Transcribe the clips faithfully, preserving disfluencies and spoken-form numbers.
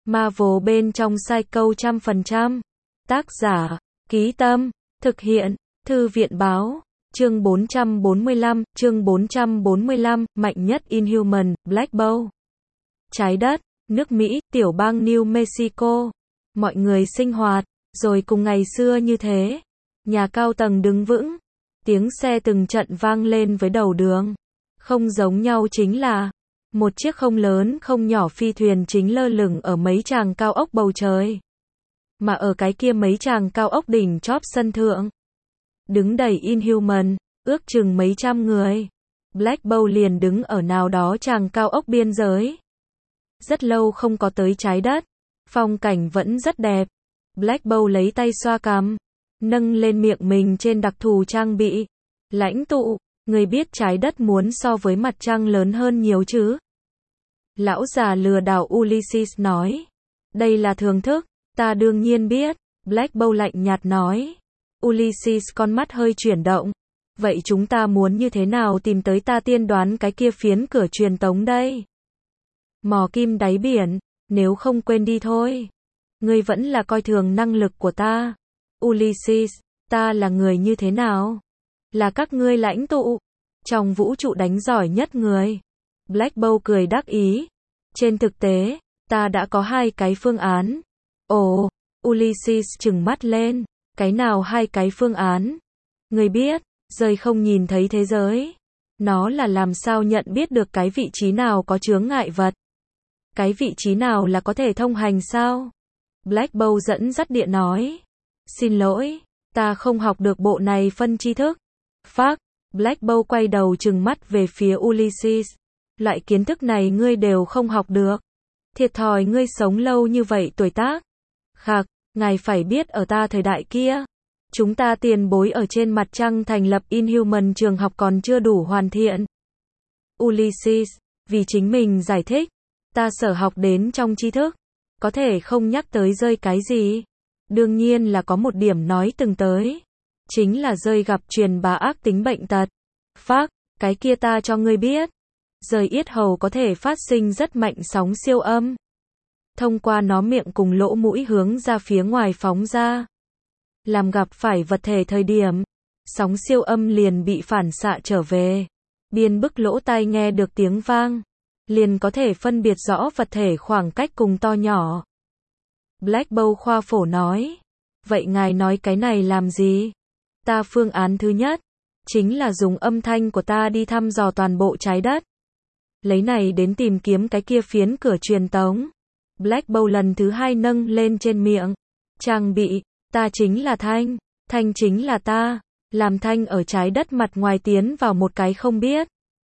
Marvel bên trong Psycho trăm phần trăm. Tác giả, Ký Tâm, thực hiện, Thư viện Báo. Chương bốn trăm bốn mươi lăm, chương bốn trăm bốn mươi lăm, mạnh nhất Inhuman, Black Bolt. Trái đất, nước Mỹ, tiểu bang New Mexico. Mọi người sinh hoạt, rồi cùng ngày xưa như thế. Nhà cao tầng đứng vững. Tiếng xe từng trận vang lên với đầu đường. Không giống nhau chính là một chiếc không lớn không nhỏ phi thuyền chính lơ lửng ở mấy tràng cao ốc bầu trời. Mà ở cái kia mấy tràng cao ốc đỉnh chóp sân thượng, đứng đầy Inhuman, ước chừng mấy trăm người. Black Bolt liền đứng ở nào đó tràng cao ốc biên giới. Rất lâu không có tới trái đất. Phong cảnh vẫn rất đẹp. Black Bolt lấy tay xoa cằm, nâng lên miệng mình trên đặc thù trang bị. Lãnh tụ, người biết trái đất muốn so với mặt trăng lớn hơn nhiều chứ? Lão già lừa đảo Ulysses nói. Đây là thường thức, ta đương nhiên biết. Black Bolt lạnh nhạt nói. Ulysses con mắt hơi chuyển động. Vậy chúng ta muốn như thế nào tìm tới ta tiên đoán cái kia phiến cửa truyền tống đây? Mò kim đáy biển, nếu không quên đi thôi. Ngươi vẫn là coi thường năng lực của ta. Ulysses, ta là người như thế nào? Là các ngươi lãnh tụ. Trong vũ trụ đánh giỏi nhất người. Black Bolt cười đắc ý. Trên thực tế, ta đã có hai cái phương án. Ồ, Ulysses trừng mắt lên. Cái nào hai cái phương án? Người biết, rơi không nhìn thấy thế giới. Nó là làm sao nhận biết được cái vị trí nào có chướng ngại vật. Cái vị trí nào là có thể thông hành sao? Black Bolt dẫn dắt địa nói. Xin lỗi, ta không học được bộ này phân tri thức. Phác, Black Bolt quay đầu trừng mắt về phía Ulysses. Loại kiến thức này ngươi đều không học được. Thiệt thòi ngươi sống lâu như vậy tuổi tác. Khạc, ngài phải biết ở ta thời đại kia. Chúng ta tiền bối ở trên mặt trăng thành lập Inhuman trường học còn chưa đủ hoàn thiện. Ulysses, vì chính mình giải thích. Ta sở học đến trong tri thức. Có thể không nhắc tới rơi cái gì. Đương nhiên là có một điểm nói từng tới. Chính là rơi gặp truyền bá ác tính bệnh tật. Phác, cái kia ta cho ngươi biết. Rơi yết hầu có thể phát sinh rất mạnh sóng siêu âm. Thông qua nó miệng cùng lỗ mũi hướng ra phía ngoài phóng ra. Làm gặp phải vật thể thời điểm, sóng siêu âm liền bị phản xạ trở về. Biên bức lỗ tai nghe được tiếng vang, liền có thể phân biệt rõ vật thể khoảng cách cùng to nhỏ. Black Bolt khoa phổ nói. Vậy ngài nói cái này làm gì? Ta phương án thứ nhất, chính là dùng âm thanh của ta đi thăm dò toàn bộ trái đất. Lấy này đến tìm kiếm cái kia phiến cửa truyền tống. Black Bolt lần thứ hai nâng lên trên miệng. Trang bị, ta chính là thanh, thanh chính là ta. Làm thanh ở trái đất mặt ngoài tiến vào một cái không biết.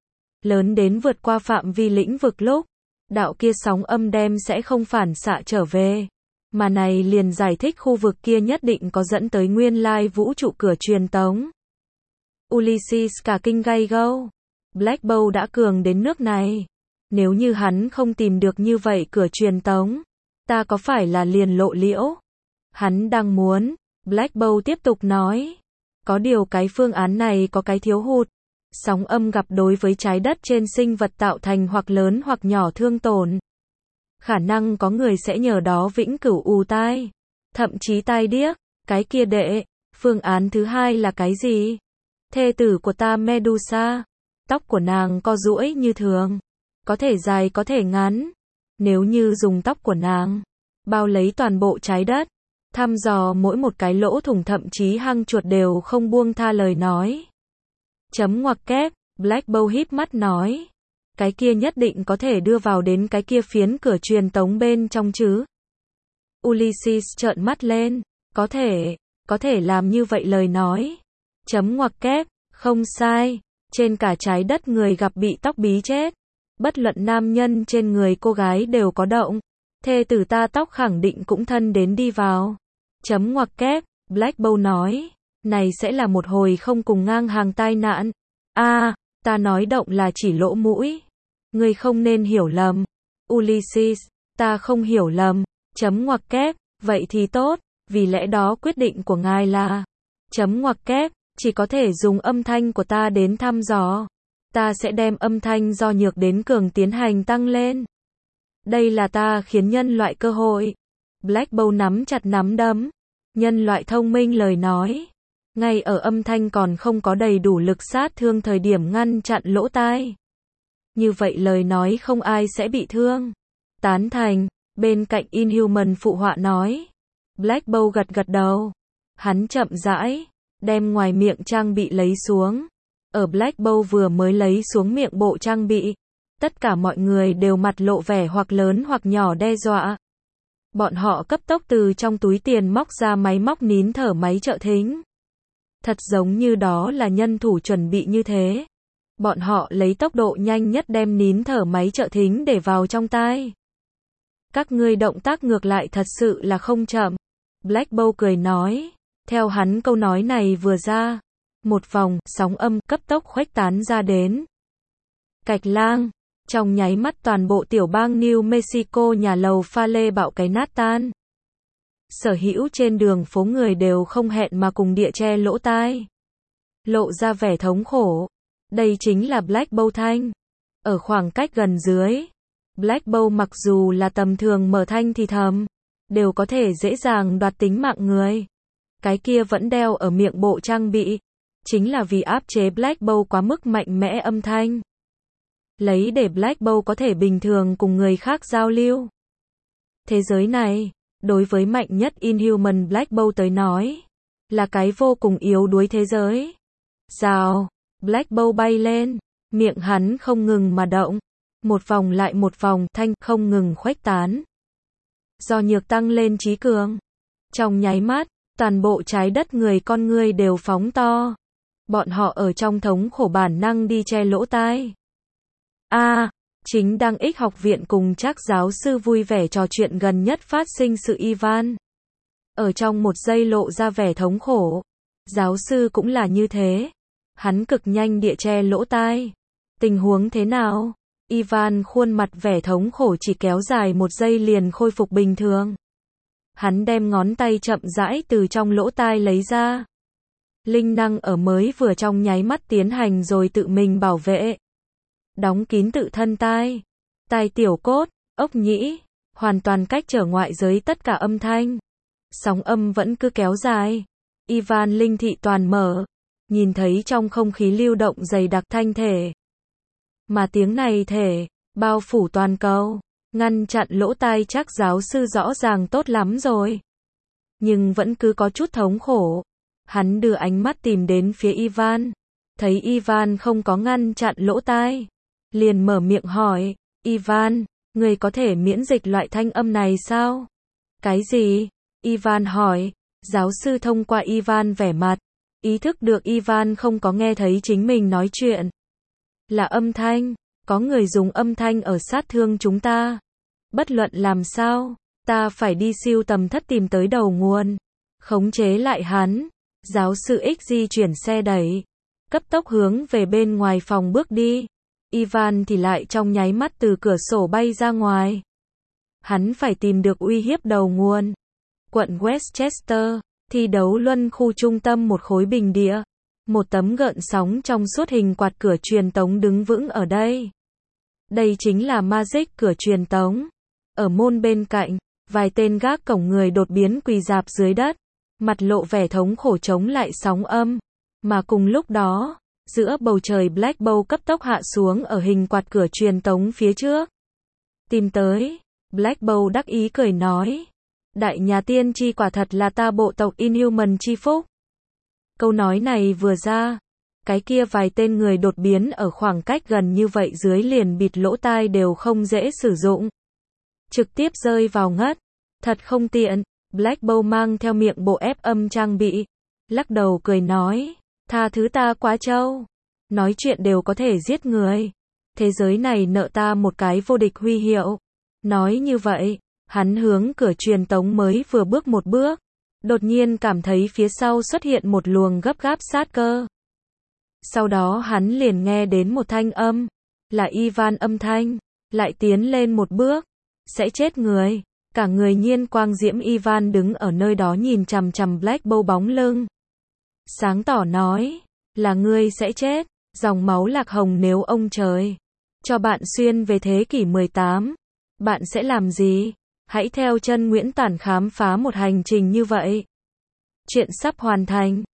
Lớn đến vượt qua phạm vi lĩnh vực lúc. Đạo kia sóng âm đem sẽ không phản xạ trở về. Mà này liền giải thích khu vực kia nhất định có dẫn tới nguyên lai vũ trụ cửa truyền tống. Ulysses cả kinh gay go. Black Bolt đã cường đến nước này. Nếu như hắn không tìm được như vậy cửa truyền tống, ta có phải là liền lộ liễu? Hắn đang muốn. Black Bolt tiếp tục nói. Có điều cái phương án này có cái thiếu hụt. Sóng âm gặp đối với trái đất trên sinh vật tạo thành hoặc lớn hoặc nhỏ thương tổn. Khả năng có người sẽ nhờ đó vĩnh cửu ù tai. Thậm chí tai điếc. Cái kia đệ. Phương án thứ hai là cái gì? Thê tử của ta Medusa. Tóc của nàng co duỗi như thường. Có thể dài có thể ngắn. Nếu như dùng tóc của nàng bao lấy toàn bộ trái đất, thăm dò mỗi một cái lỗ thủng thậm chí hang chuột đều không buông tha lời nói. Chấm ngoặc kép, Black Bolt híp mắt nói. Cái kia nhất định có thể đưa vào đến cái kia phiến cửa truyền tống bên trong chứ. Ulysses trợn mắt lên. Có thể, có thể làm như vậy lời nói. Chấm ngoặc kép, không sai. Trên cả trái đất người gặp bị tóc bí chết. Bất luận nam nhân trên người cô gái đều có động. Thê tử ta tóc khẳng định cũng thân đến đi vào. Chấm ngoặc kép, Black Bolt nói. Này sẽ là một hồi không cùng ngang hàng tai nạn. A, à, ta nói động là chỉ lỗ mũi. Ngươi không nên hiểu lầm. Ulysses, ta không hiểu lầm. Chấm ngoặc kép, vậy thì tốt. Vì lẽ đó quyết định của ngài là. Chấm ngoặc kép, chỉ có thể dùng âm thanh của ta đến thăm dò. Ta sẽ đem âm thanh do nhược đến cường tiến hành tăng lên. Đây là ta khiến nhân loại cơ hội. Black Bolt nắm chặt nắm đấm. Nhân loại thông minh lời nói. Ngay ở âm thanh còn không có đầy đủ lực sát thương thời điểm ngăn chặn lỗ tai. Như vậy lời nói không ai sẽ bị thương. Tán thành, bên cạnh Inhuman phụ họa nói. Black Bolt gật gật đầu. Hắn chậm rãi, đem ngoài miệng trang bị lấy xuống. Ở Black Bolt vừa mới lấy xuống miệng bộ trang bị, tất cả mọi người đều mặt lộ vẻ hoặc lớn hoặc nhỏ đe dọa. Bọn họ cấp tốc từ trong túi tiền móc ra máy móc nín thở máy trợ thính. Thật giống như đó là nhân thủ chuẩn bị như thế. Bọn họ lấy tốc độ nhanh nhất đem nín thở máy trợ thính để vào trong tai. Các ngươi động tác ngược lại thật sự là không chậm. Black Bolt cười nói. Theo hắn câu nói này vừa ra, một vòng sóng âm cấp tốc khuếch tán ra đến. Cạch lang, trong nháy mắt toàn bộ tiểu bang New Mexico nhà lầu pha lê bạo cái nát tan. Sở hữu trên đường phố người đều không hẹn mà cùng địa che lỗ tai. Lộ ra vẻ thống khổ. Đây chính là Black Bolt thanh. Ở khoảng cách gần dưới, Black Bolt mặc dù là tầm thường mở thanh thì thầm, đều có thể dễ dàng đoạt tính mạng người. Cái kia vẫn đeo ở miệng bộ trang bị, chính là vì áp chế Black Bolt quá mức mạnh mẽ âm thanh. Lấy để Black Bolt có thể bình thường cùng người khác giao lưu. Thế giới này, đối với mạnh nhất Inhuman Black Bolt tới nói, là cái vô cùng yếu đuối thế giới. Rào, Black Bolt bay lên, miệng hắn không ngừng mà động. Một vòng lại một vòng, thanh không ngừng khuếch tán. Do nhược tăng lên trí cường. Trong nháy mắt, toàn bộ trái đất người con người đều phóng to. Bọn họ ở trong thống khổ bản năng đi che lỗ tai. A, à, chính đang ích học viện cùng Trác giáo sư vui vẻ trò chuyện gần nhất phát sinh sự Ivan. Ở trong một giây lộ ra vẻ thống khổ. Giáo sư cũng là như thế. Hắn cực nhanh địa che lỗ tai. Tình huống thế nào? Ivan khuôn mặt vẻ thống khổ chỉ kéo dài một giây liền khôi phục bình thường. Hắn đem ngón tay chậm rãi từ trong lỗ tai lấy ra. Linh năng ở mới vừa trong nháy mắt tiến hành rồi tự mình bảo vệ. Đóng kín tự thân tai. Tai tiểu cốt, ốc nhĩ, hoàn toàn cách trở ngoại giới tất cả âm thanh. Sóng âm vẫn cứ kéo dài. Ivan linh thị toàn mở. Nhìn thấy trong không khí lưu động dày đặc thanh thể. Mà tiếng này thể, bao phủ toàn cầu. Ngăn chặn lỗ tai Trác giáo sư rõ ràng tốt lắm rồi. Nhưng vẫn cứ có chút thống khổ. Hắn đưa ánh mắt tìm đến phía Ivan. Thấy Ivan không có ngăn chặn lỗ tai. Liền mở miệng hỏi. Ivan, người có thể miễn dịch loại thanh âm này sao? Cái gì? Ivan hỏi. Giáo sư thông qua Ivan vẻ mặt. Ý thức được Ivan không có nghe thấy chính mình nói chuyện. Là âm thanh. Có người dùng âm thanh ở sát thương chúng ta. Bất luận làm sao, ta phải đi siêu tầm thất tìm tới đầu nguồn. Khống chế lại hắn. Giáo sư X di chuyển xe đẩy. Cấp tốc hướng về bên ngoài phòng bước đi. Ivan thì lại trong nháy mắt từ cửa sổ bay ra ngoài. Hắn phải tìm được uy hiếp đầu nguồn. Quận Westchester, thi đấu luân khu trung tâm một khối bình địa. Một tấm gợn sóng trong suốt hình quạt cửa truyền tống đứng vững ở đây. Đây chính là Magic cửa truyền tống. Ở môn bên cạnh, vài tên gác cổng người đột biến quỳ rạp dưới đất. Mặt lộ vẻ thống khổ chống lại sóng âm. Mà cùng lúc đó, giữa bầu trời Black Bolt cấp tốc hạ xuống ở hình quạt cửa truyền tống phía trước. Tìm tới, Black Bolt đắc ý cười nói. Đại nhà tiên tri quả thật là ta bộ tộc Inhuman chi phúc. Câu nói này vừa ra, cái kia vài tên người đột biến ở khoảng cách gần như vậy dưới liền bịt lỗ tai đều không dễ sử dụng. Trực tiếp rơi vào ngất. Thật không tiện. Black Bolt mang theo miệng bộ ép âm trang bị. Lắc đầu cười nói. Tha thứ ta quá trâu. Nói chuyện đều có thể giết người. Thế giới này nợ ta một cái vô địch huy hiệu. Nói như vậy, hắn hướng cửa truyền tống mới vừa bước một bước. Đột nhiên cảm thấy phía sau xuất hiện một luồng gấp gáp sát cơ. Sau đó hắn liền nghe đến một thanh âm. Là Ivan âm thanh. Lại tiến lên một bước. Sẽ chết người. Cả người nhiên quang diễm Ivan đứng ở nơi đó nhìn chằm chằm Black Bolt bóng lưng. Sáng tỏ nói. Là ngươi sẽ chết. Dòng máu lạc hồng nếu ông trời cho bạn xuyên về thế kỷ mười tám. Bạn sẽ làm gì? Hãy theo chân Nguyễn Tản khám phá một hành trình như vậy. Chuyện sắp hoàn thành.